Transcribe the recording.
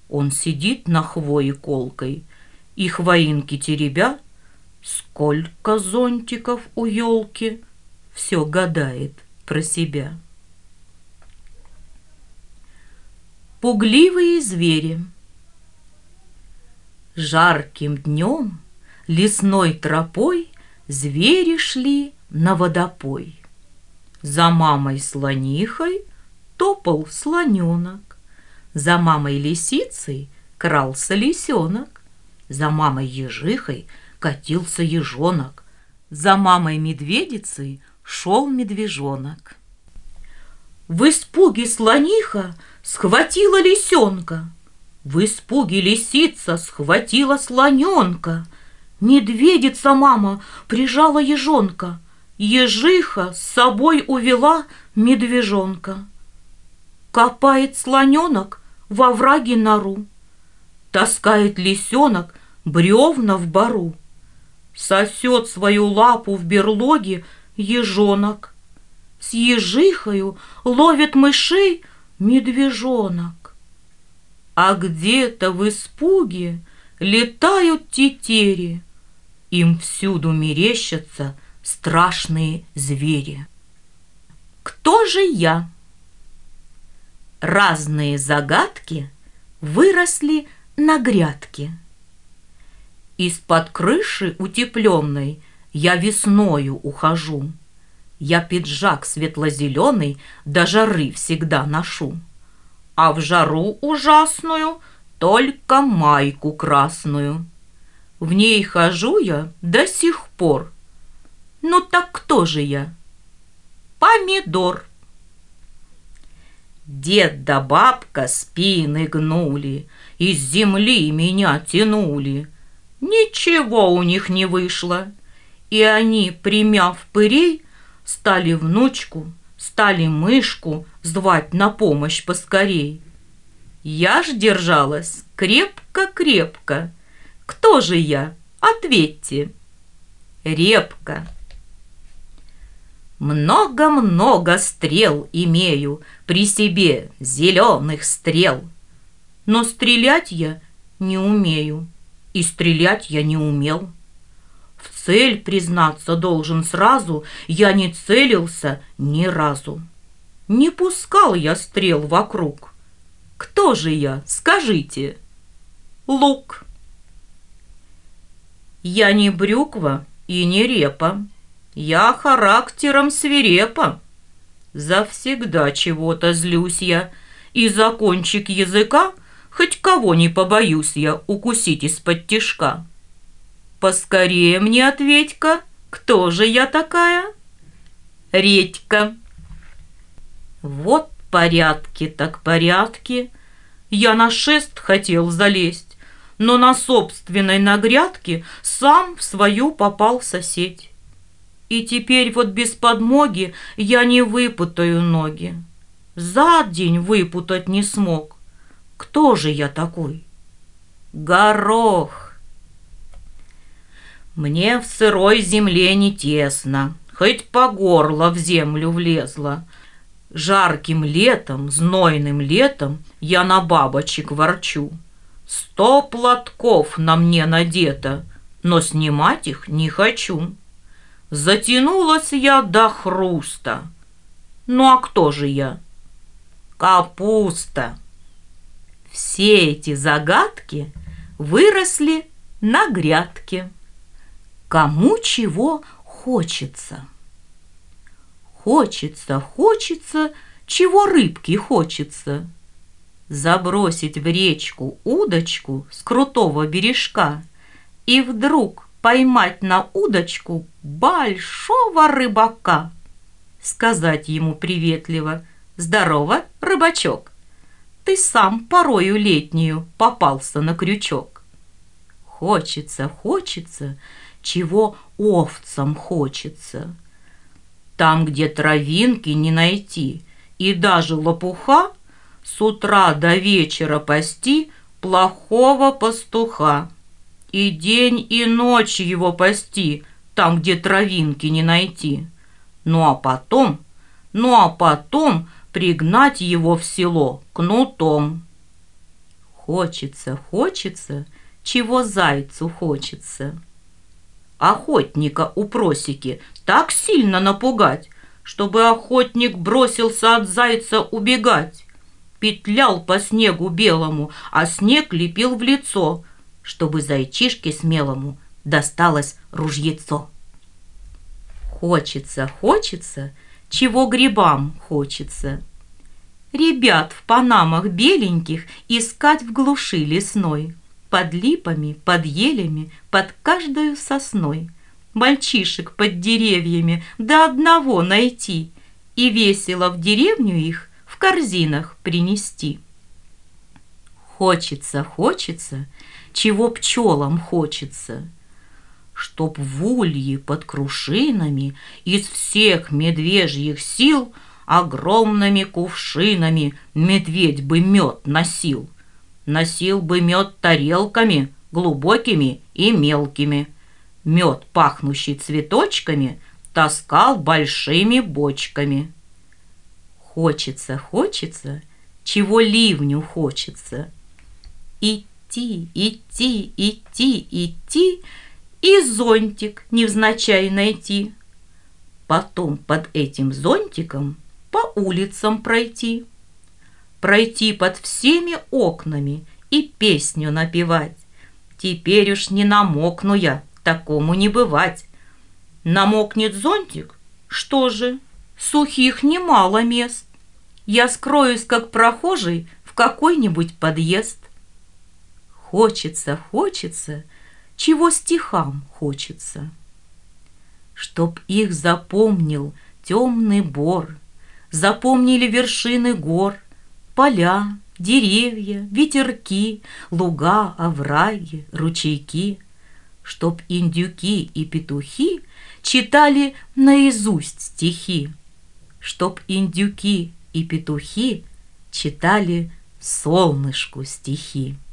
Он сидит на хвое колкой, и хвоинки теребя, сколько зонтиков у елки, все гадает про себя. Пугливые звери. Жарким днем лесной тропой звери шли на водопой. За мамой слонихой топал слоненок, за мамой лисицей крался лисенок, за мамой ежихой катился ежонок, за мамой медведицей шел медвежонок. В испуге слониха схватила лисенка, в испуге лисица схватила слоненка, медведица мама прижала ежонка, ежиха с собой увела медвежонка. Копает слоненок во враге нору, таскает лисенок бревна в бору, сосет свою лапу в берлоге ежонок, с ежихою ловит мышей медвежонок. А где-то в испуге летают тетери, им всюду мерещатся страшные звери. Кто же я? Разные загадки выросли на грядке. Из-под крыши утепленной я весною ухожу. Я пиджак светло-зеленый до жары всегда ношу, а в жару ужасную только майку красную. В ней хожу я до сих пор. Ну так кто же я? Помидор. Дед да бабка спины гнули, из земли меня тянули. Ничего у них не вышло, и они, примяв пырей, стали внучку, стали мышку звать на помощь поскорей. Я ж держалась крепко-крепко. Кто же я? Ответьте. Репка. Много-много стрел имею при себе, зеленых стрел. Но стрелять я не умею, и стрелять я не умел. В цель, признаться, должен сразу, я не целился ни разу. Не пускал я стрел вокруг. Кто же я, скажите? Лук. Я не брюква и не репа, я характером свирепа. Завсегда чего-то злюсь я, и за кончик языка хоть кого не побоюсь я укусить из-под тишка. Поскорее мне ответь-ка, кто же я такая? Редька. Вот порядки так порядки. Я на шест хотел залезть, но на собственной нагрядке сам в свою попал сеть. И теперь вот без подмоги я не выпутаю ноги. За день выпутать не смог. Кто же я такой? Горох. Мне в сырой земле не тесно, хоть по горло в землю влезла. Жарким летом, знойным летом я на бабочек ворчу. 100 платков на мне надето, но снимать их не хочу. Затянулась я до хруста. Ну а кто же я? Капуста. Все эти загадки выросли на грядке. Кому чего хочется? Хочется, чего рыбке хочется. Забросить в речку удочку с крутого бережка и вдруг поймать на удочку большого рыбака. Сказать ему приветливо: «Здорово, рыбачок! Ты сам порою летнюю попался на крючок». Хочется, чего овцам хочется. Там, где травинки не найти и даже лопуха, с утра до вечера пасти плохого пастуха. И день, и ночь его пасти, там, где травинки не найти. Ну а потом пригнать его в село кнутом. Хочется, хочется, чего зайцу хочется. Охотника у просеки так сильно напугать, чтобы охотник бросился от зайца убегать. Петлял по снегу белому, а снег лепил в лицо, чтобы зайчишке смелому досталось ружьецо. Хочется, хочется, чего грибам хочется. Ребят в панамах беленьких искать в глуши лесной, под липами, под елями, под каждою сосной. Мальчишек под деревьями до одного найти и весело в деревню их в корзинах принести. Хочется, хочется, чего пчелам хочется, чтоб в улье под крушинами из всех медвежьих сил огромными кувшинами медведь бы мед носил. Носил бы мед тарелками глубокими и мелкими. Мед, пахнущий цветочками, таскал большими бочками. Хочется, хочется, чего ливню хочется. Идти, идти, идти, идти и зонтик невзначай найти. Потом под этим зонтиком по улицам пройти. Пройти под всеми окнами и песню напевать. Теперь уж не намокну я, такому не бывать. Намокнет зонтик? Что же, сухих немало мест. Я скроюсь, как прохожий, в какой-нибудь подъезд. Хочется, хочется, чего стихам хочется. Чтоб их запомнил темный бор, запомнили вершины гор, поля, деревья, ветерки, луга, овраги, ручейки. Чтоб индюки и петухи читали наизусть стихи. Чтоб индюки и петухи читали солнышку стихи.